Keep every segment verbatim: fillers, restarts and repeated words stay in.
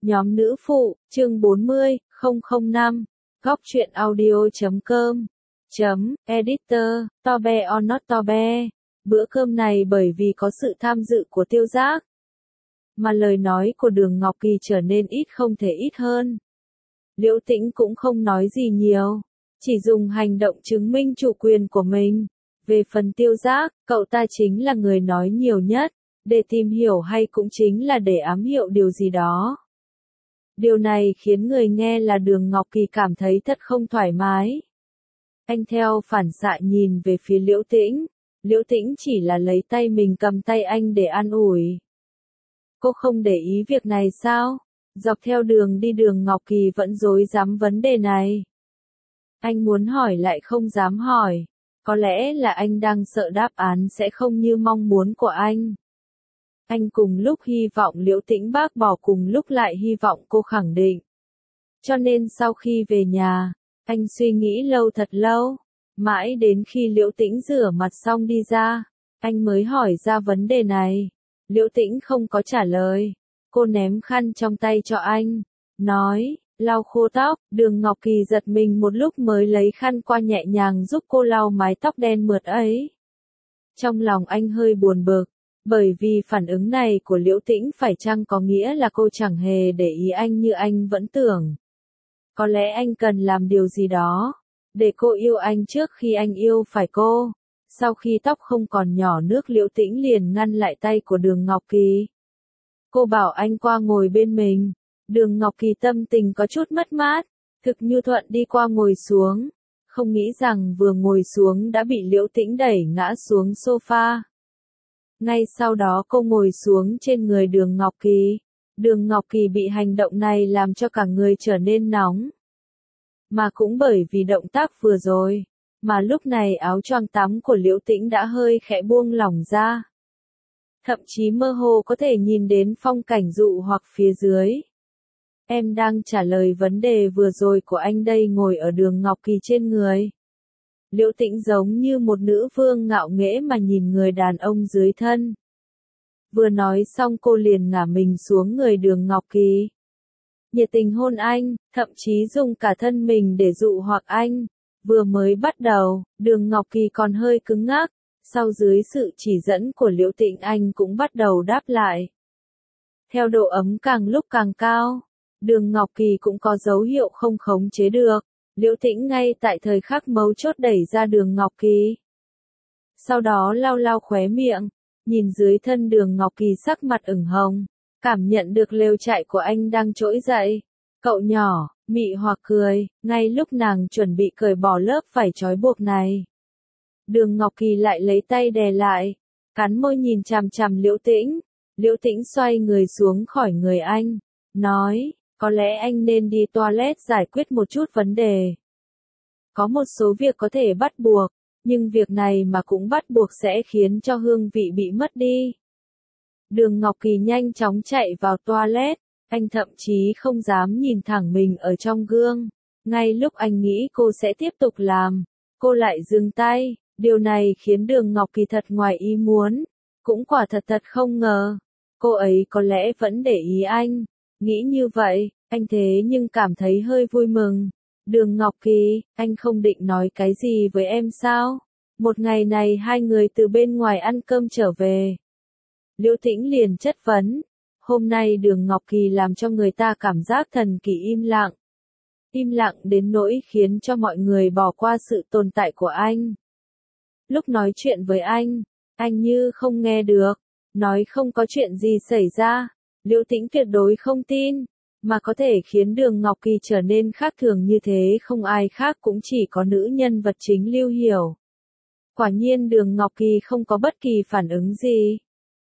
Nhóm nữ phụ, chương bốn mươi, không không năm, góc truyện audio chấm com, chấm, editor, Tobe or not Tobe. Bữa cơm này bởi vì có sự tham dự của Tiêu Giác, mà lời nói của Đường Ngọc Kỳ trở nên ít không thể ít hơn. Liễu Tĩnh cũng không nói gì nhiều, chỉ dùng hành động chứng minh chủ quyền của mình. Về phần Tiêu Giác, cậu ta chính là người nói nhiều nhất, để tìm hiểu hay cũng chính là để ám hiệu điều gì đó. Điều này khiến người nghe là Đường Ngọc Kỳ cảm thấy thật không thoải mái. Anh theo phản xạ nhìn về phía Liễu Tĩnh, Liễu Tĩnh chỉ là lấy tay mình cầm tay anh để an ủi. Cô không để ý việc này sao? Dọc theo đường đi Đường Ngọc Kỳ vẫn rối rắm vấn đề này. Anh muốn hỏi lại không dám hỏi, có lẽ là anh đang sợ đáp án sẽ không như mong muốn của anh. Anh cùng lúc hy vọng Liễu Tĩnh bác bỏ, cùng lúc lại hy vọng cô khẳng định. Cho nên sau khi về nhà, anh suy nghĩ lâu thật lâu, mãi đến khi Liễu Tĩnh rửa mặt xong đi ra, anh mới hỏi ra vấn đề này. Liễu Tĩnh không có trả lời, cô ném khăn trong tay cho anh, nói, lau khô tóc. Đường Ngọc Kỳ giật mình một lúc mới lấy khăn qua nhẹ nhàng giúp cô lau mái tóc đen mượt ấy. Trong lòng anh hơi buồn bực, bởi vì phản ứng này của Liễu Tĩnh phải chăng có nghĩa là cô chẳng hề để ý anh như anh vẫn tưởng. Có lẽ anh cần làm điều gì đó, để cô yêu anh trước khi anh yêu phải cô. Sau khi tóc không còn nhỏ nước, Liễu Tĩnh liền ngăn lại tay của Đường Ngọc Kỳ. Cô bảo anh qua ngồi bên mình. Đường Ngọc Kỳ tâm tình có chút mất mát, thực nhu thuận đi qua ngồi xuống. Không nghĩ rằng vừa ngồi xuống đã bị Liễu Tĩnh đẩy ngã xuống sofa. Ngay sau đó cô ngồi xuống trên người Đường Ngọc Kỳ. Đường Ngọc Kỳ bị hành động này làm cho cả người trở nên nóng. Mà cũng bởi vì động tác vừa rồi, mà lúc này áo choàng tắm của Liễu Tĩnh đã hơi khẽ buông lỏng ra. Thậm chí mơ hồ có thể nhìn đến phong cảnh dụ hoặc phía dưới. Em đang trả lời vấn đề vừa rồi của anh đây, ngồi ở Đường Ngọc Kỳ trên người. Liễu Tĩnh giống như một nữ vương ngạo nghễ mà nhìn người đàn ông dưới thân. Vừa nói xong cô liền ngả mình xuống người Đường Ngọc Kỳ. Nhiệt tình hôn anh, thậm chí dùng cả thân mình để dụ hoặc anh. Vừa mới bắt đầu, Đường Ngọc Kỳ còn hơi cứng ngắc, sau dưới sự chỉ dẫn của Liễu Tĩnh anh cũng bắt đầu đáp lại. Theo độ ấm càng lúc càng cao, Đường Ngọc Kỳ cũng có dấu hiệu không khống chế được. Liễu Tĩnh ngay tại thời khắc mấu chốt đẩy ra Đường Ngọc Kỳ. Sau đó lau lau khóe miệng, nhìn dưới thân Đường Ngọc Kỳ sắc mặt ửng hồng, cảm nhận được lều trại của anh đang trỗi dậy. Cậu nhỏ, mị hoặc cười, ngay lúc nàng chuẩn bị cởi bỏ lớp vải trói buộc này. Đường Ngọc Kỳ lại lấy tay đè lại, cắn môi nhìn chằm chằm Liễu Tĩnh. Liễu Tĩnh xoay người xuống khỏi người anh, nói, có lẽ anh nên đi toilet giải quyết một chút vấn đề. Có một số việc có thể bắt buộc, nhưng việc này mà cũng bắt buộc sẽ khiến cho hương vị bị mất đi. Đường Ngọc Kỳ nhanh chóng chạy vào toilet, anh thậm chí không dám nhìn thẳng mình ở trong gương. Ngay lúc anh nghĩ cô sẽ tiếp tục làm, cô lại dừng tay. Điều này khiến Đường Ngọc Kỳ thật ngoài ý muốn, cũng quả thật thật không ngờ. Cô ấy có lẽ vẫn để ý anh. Nghĩ như vậy, anh thế nhưng cảm thấy hơi vui mừng. Đường Ngọc Kỳ, anh không định nói cái gì với em sao? Một ngày này hai người từ bên ngoài ăn cơm trở về. Liễu Tĩnh liền chất vấn. Hôm nay Đường Ngọc Kỳ làm cho người ta cảm giác thần kỳ im lặng. Im lặng đến nỗi khiến cho mọi người bỏ qua sự tồn tại của anh. Lúc nói chuyện với anh, anh như không nghe được, nói không có chuyện gì xảy ra. Liễu Tĩnh tuyệt đối không tin, mà có thể khiến Đường Ngọc Kỳ trở nên khác thường như thế không ai khác cũng chỉ có nữ nhân vật chính Lưu Hiểu. Quả nhiên Đường Ngọc Kỳ không có bất kỳ phản ứng gì.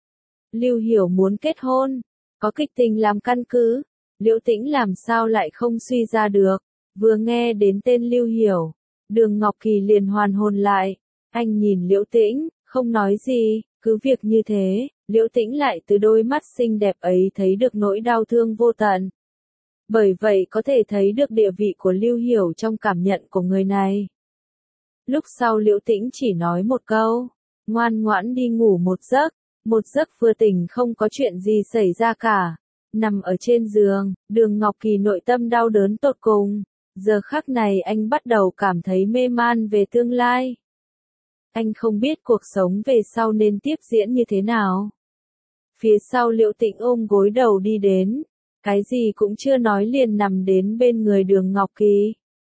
Lưu Hiểu muốn kết hôn, có kịch tình làm căn cứ, Liễu Tĩnh làm sao lại không suy ra được. Vừa nghe đến tên Lưu Hiểu, Đường Ngọc Kỳ liền hoàn hồn lại. Anh nhìn Liễu Tĩnh, không nói gì, cứ việc như thế, Liễu Tĩnh lại từ đôi mắt xinh đẹp ấy thấy được nỗi đau thương vô tận. Bởi vậy có thể thấy được địa vị của Lưu Hiểu trong cảm nhận của người này. Lúc sau Liễu Tĩnh chỉ nói một câu, ngoan ngoãn đi ngủ một giấc, một giấc vừa tỉnh không có chuyện gì xảy ra cả. Nằm ở trên giường, Đường Ngọc Kỳ nội tâm đau đớn tột cùng. Giờ khắc này anh bắt đầu cảm thấy mê man về tương lai. Anh không biết cuộc sống về sau nên tiếp diễn như thế nào. Phía sau Liễu Tĩnh ôm gối đầu đi đến. Cái gì cũng chưa nói liền nằm đến bên người Đường Ngọc Kỳ.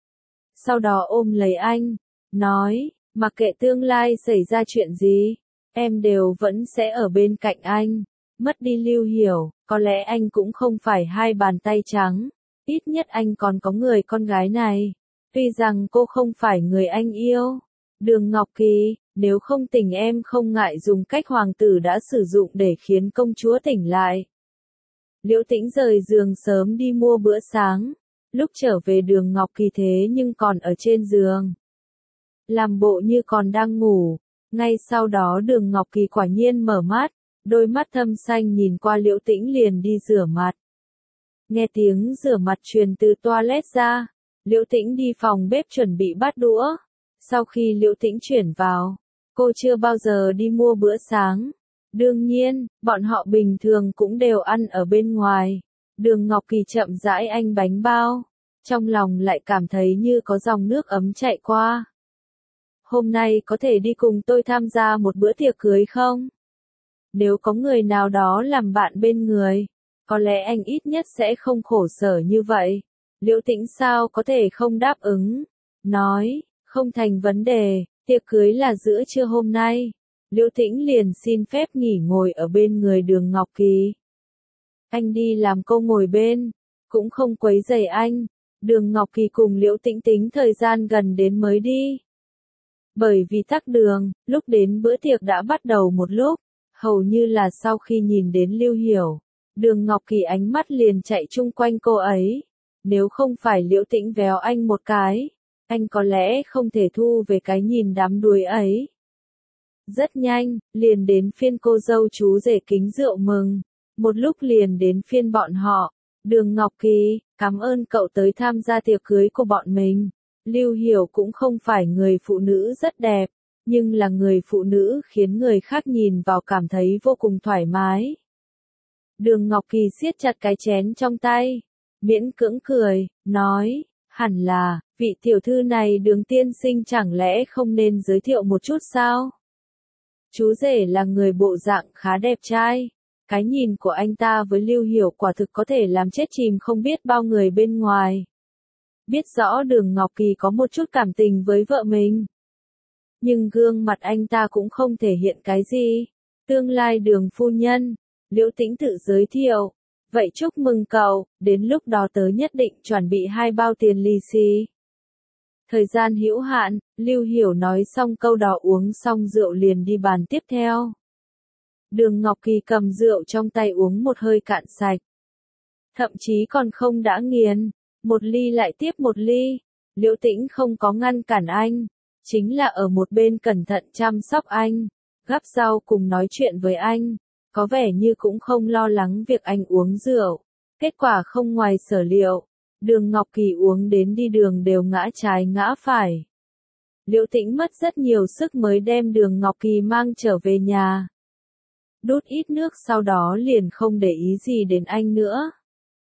Sau đó ôm lấy anh, nói, mặc kệ tương lai xảy ra chuyện gì, em đều vẫn sẽ ở bên cạnh anh. Mất đi Lưu Hiểu, có lẽ anh cũng không phải hai bàn tay trắng, ít nhất anh còn có người con gái này. Tuy rằng cô không phải người anh yêu. Đường Ngọc Kỳ, nếu không tỉnh em không ngại dùng cách hoàng tử đã sử dụng để khiến công chúa tỉnh lại. Liễu Tĩnh rời giường sớm đi mua bữa sáng. Lúc trở về Đường Ngọc Kỳ thế nhưng còn ở trên giường. Làm bộ như còn đang ngủ. Ngay sau đó Đường Ngọc Kỳ quả nhiên mở mắt. Đôi mắt thâm xanh nhìn qua Liễu Tĩnh liền đi rửa mặt. Nghe tiếng rửa mặt truyền từ toilet ra. Liễu Tĩnh đi phòng bếp chuẩn bị bát đũa. Sau khi Liễu Tĩnh chuyển vào, cô chưa bao giờ đi mua bữa sáng. Đương nhiên, bọn họ bình thường cũng đều ăn ở bên ngoài. Đường Ngọc Kỳ chậm rãi ăn bánh bao. Trong lòng lại cảm thấy như có dòng nước ấm chạy qua. Hôm nay có thể đi cùng tôi tham gia một bữa tiệc cưới không? Nếu có người nào đó làm bạn bên người, có lẽ anh ít nhất sẽ không khổ sở như vậy. Liễu Tĩnh sao có thể không đáp ứng? Nói, không thành vấn đề, tiệc cưới là giữa trưa hôm nay. Liễu Tĩnh liền xin phép nghỉ ngồi ở bên người Đường Ngọc Kỳ. Anh đi làm cô ngồi bên, cũng không quấy rầy anh. Đường Ngọc Kỳ cùng Liễu Tĩnh tính thời gian gần đến mới đi. Bởi vì tắc đường, lúc đến bữa tiệc đã bắt đầu một lúc, hầu như là sau khi nhìn đến Lưu Hiểu, Đường Ngọc Kỳ ánh mắt liền chạy chung quanh cô ấy. Nếu không phải Liễu Tĩnh véo anh một cái, anh có lẽ không thể thu về cái nhìn đám đuối ấy. Rất nhanh, liền đến phiên cô dâu chú rể kính rượu mừng. Một lúc liền đến phiên bọn họ. Đường Ngọc Kỳ, cảm ơn cậu tới tham gia tiệc cưới của bọn mình. Lưu Hiểu cũng không phải người phụ nữ rất đẹp, nhưng là người phụ nữ khiến người khác nhìn vào cảm thấy vô cùng thoải mái. Đường Ngọc Kỳ siết chặt cái chén trong tay, miễn cưỡng cười, nói, hẳn là, vị tiểu thư này Đường tiên sinh chẳng lẽ không nên giới thiệu một chút sao? Chú rể là người bộ dạng khá đẹp trai. Cái nhìn của anh ta với Lưu Hiểu quả thực có thể làm chết chìm không biết bao người bên ngoài. Biết rõ Đường Ngọc Kỳ có một chút cảm tình với vợ mình. Nhưng gương mặt anh ta cũng không thể hiện cái gì. Tương lai Đường phu nhân, Liễu Tĩnh tự giới thiệu. Vậy chúc mừng cậu, đến lúc đó tớ nhất định chuẩn bị hai bao tiền lì xì. Thời gian hữu hạn, Lưu Hiểu nói xong câu đó uống xong rượu liền đi bàn tiếp theo. Đường Ngọc Kỳ cầm rượu trong tay uống một hơi cạn sạch. Thậm chí còn không đã nghiền, một ly lại tiếp một ly. Liễu Tĩnh không có ngăn cản anh, chính là ở một bên cẩn thận chăm sóc anh, gắp rau cùng nói chuyện với anh, có vẻ như cũng không lo lắng việc anh uống rượu. Kết quả không ngoài sở liệu, Đường Ngọc Kỳ uống đến đi đường đều ngã trái ngã phải. Liễu Tĩnh mất rất nhiều sức mới đem Đường Ngọc Kỳ mang trở về nhà. Đút ít nước sau đó liền không để ý gì đến anh nữa.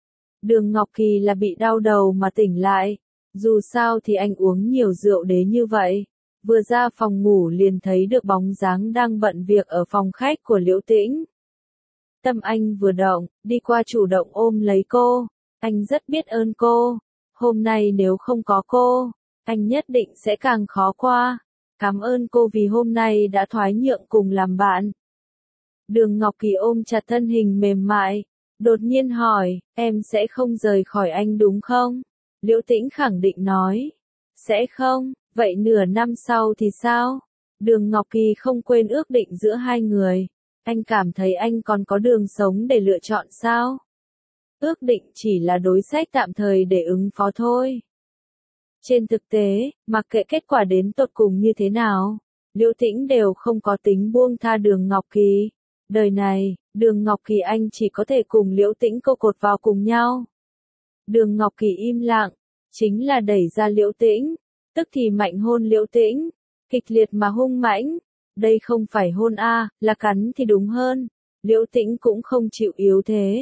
Đường Ngọc Kỳ là bị đau đầu mà tỉnh lại. Dù sao thì anh uống nhiều rượu đến như vậy. Vừa ra phòng ngủ liền thấy được bóng dáng đang bận việc ở phòng khách của Liễu Tĩnh. Tâm anh vừa động, đi qua chủ động ôm lấy cô. Anh rất biết ơn cô. Hôm nay nếu không có cô, anh nhất định sẽ càng khó qua. Cảm ơn cô vì hôm nay đã thoái nhượng cùng làm bạn. Đường Ngọc Kỳ ôm chặt thân hình mềm mại, đột nhiên hỏi, em sẽ không rời khỏi anh đúng không? Liễu Tĩnh khẳng định nói, sẽ không, vậy nửa năm sau thì sao? Đường Ngọc Kỳ không quên ước định giữa hai người, anh cảm thấy anh còn có đường sống để lựa chọn sao? Ước định chỉ là đối sách tạm thời để ứng phó thôi. Trên thực tế, mặc kệ kết quả đến tột cùng như thế nào, Liễu Tĩnh đều không có tính buông tha Đường Ngọc Kỳ. Đời này, Đường Ngọc Kỳ anh chỉ có thể cùng Liễu Tĩnh cô cột vào cùng nhau. Đường Ngọc Kỳ im lặng, chính là đẩy ra Liễu Tĩnh, tức thì mạnh hôn Liễu Tĩnh, kịch liệt mà hung mãnh. Đây không phải hôn a, là cắn thì đúng hơn. Liễu Tĩnh cũng không chịu yếu thế.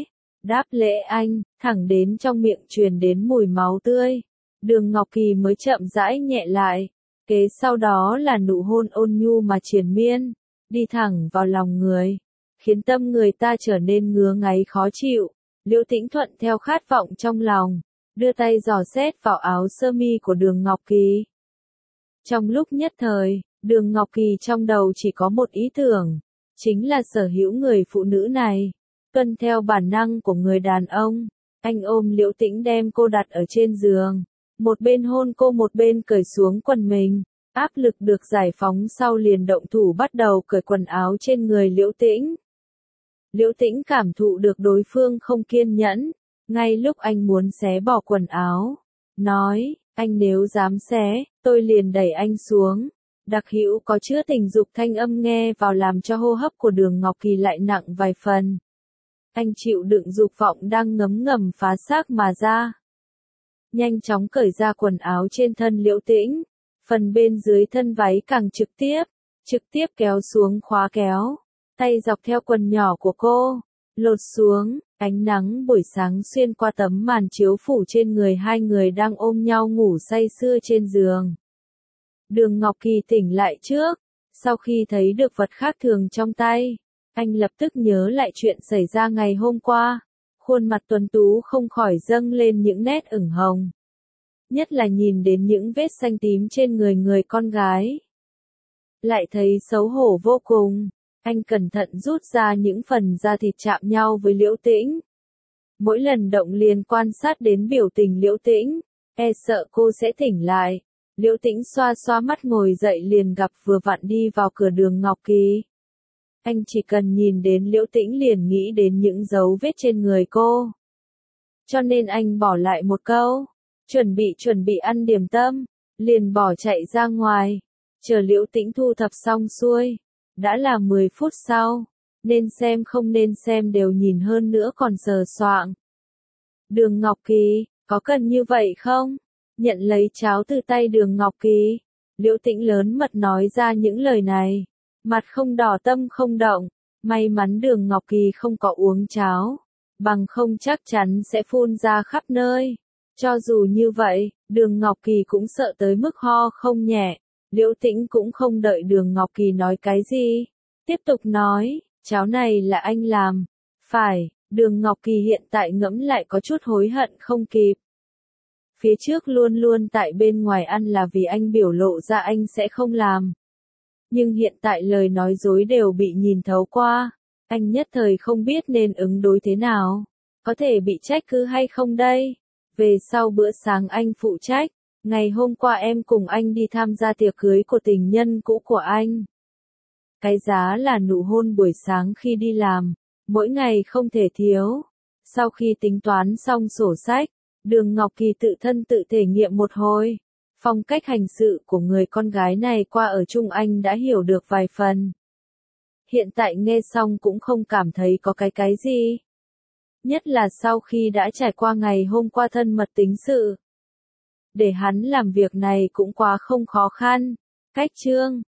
Đáp lễ anh, thẳng đến trong miệng truyền đến mùi máu tươi. Đường Ngọc Kỳ mới chậm rãi nhẹ lại. Kế sau đó là nụ hôn ôn nhu mà triền miên, đi thẳng vào lòng người, khiến tâm người ta trở nên ngứa ngáy khó chịu. Liễu Tĩnh thuận theo khát vọng trong lòng, đưa tay dò xét vào áo sơ mi của Đường Ngọc Kỳ. Trong lúc nhất thời, Đường Ngọc Kỳ trong đầu chỉ có một ý tưởng, chính là sở hữu người phụ nữ này. Tuân theo bản năng của người đàn ông, anh ôm Liễu Tĩnh đem cô đặt ở trên giường, một bên hôn cô một bên cởi xuống quần mình, áp lực được giải phóng sau liền động thủ bắt đầu cởi quần áo trên người Liễu Tĩnh. Liễu Tĩnh cảm thụ được đối phương không kiên nhẫn, ngay lúc anh muốn xé bỏ quần áo, nói, anh nếu dám xé, tôi liền đẩy anh xuống. Đặc hữu có chứa tình dục thanh âm nghe vào làm cho hô hấp của Đường Ngọc Kỳ lại nặng vài phần. Anh chịu đựng dục vọng đang ngấm ngầm phá xác mà ra. Nhanh chóng cởi ra quần áo trên thân Liễu Tĩnh, phần bên dưới thân váy càng trực tiếp, trực tiếp kéo xuống khóa kéo, tay dọc theo quần nhỏ của cô, lột xuống, ánh nắng buổi sáng xuyên qua tấm màn chiếu phủ trên người hai người đang ôm nhau ngủ say sưa trên giường. Đường Ngọc Kỳ tỉnh lại trước, sau khi thấy được vật khác thường trong tay, anh lập tức nhớ lại chuyện xảy ra ngày hôm qua, khuôn mặt tuấn tú không khỏi dâng lên những nét ửng hồng. Nhất là nhìn đến những vết xanh tím trên người người con gái. Lại thấy xấu hổ vô cùng, anh cẩn thận rút ra những phần da thịt chạm nhau với Liễu Tĩnh. Mỗi lần động liền quan sát đến biểu tình Liễu Tĩnh, e sợ cô sẽ tỉnh lại. Liễu Tĩnh xoa xoa mắt ngồi dậy liền gặp vừa vặn đi vào cửa Đường Ngọc Kỳ. Anh chỉ cần nhìn đến Liễu Tĩnh liền nghĩ đến những dấu vết trên người cô. Cho nên anh bỏ lại một câu, chuẩn bị chuẩn bị ăn điểm tâm, liền bỏ chạy ra ngoài, chờ Liễu Tĩnh thu thập xong xuôi. Đã là mười phút sau, nên xem không nên xem đều nhìn hơn nữa còn sờ soạng. Đường Ngọc Kỳ, có cần như vậy không? Nhận lấy cháo từ tay Đường Ngọc Kỳ, Liễu Tĩnh lớn mật nói ra những lời này, mặt không đỏ tâm không động, may mắn Đường Ngọc Kỳ không có uống cháo, bằng không chắc chắn sẽ phun ra khắp nơi. Cho dù như vậy, Đường Ngọc Kỳ cũng sợ tới mức ho không nhẹ. Liễu Tĩnh cũng không đợi Đường Ngọc Kỳ nói cái gì, tiếp tục nói, cháo này là anh làm. Phải, Đường Ngọc Kỳ hiện tại ngẫm lại có chút hối hận không kịp. Phía trước luôn luôn tại bên ngoài ăn là vì anh biểu lộ ra anh sẽ không làm. Nhưng hiện tại lời nói dối đều bị nhìn thấu qua, anh nhất thời không biết nên ứng đối thế nào. Có thể bị trách cứ hay không đây? Về sau bữa sáng anh phụ trách. Ngày hôm qua em cùng anh đi tham gia tiệc cưới của tình nhân cũ của anh. Cái giá là nụ hôn buổi sáng khi đi làm, mỗi ngày không thể thiếu. Sau khi tính toán xong sổ sách, Đường Ngọc Kỳ tự thân tự thể nghiệm một hồi. Phong cách hành sự của người con gái này qua ở chung anh đã hiểu được vài phần. Hiện tại nghe xong cũng không cảm thấy có cái cái gì. Nhất là sau khi đã trải qua ngày hôm qua thân mật tính sự. Để hắn làm việc này cũng quá không khó khăn. Cách chương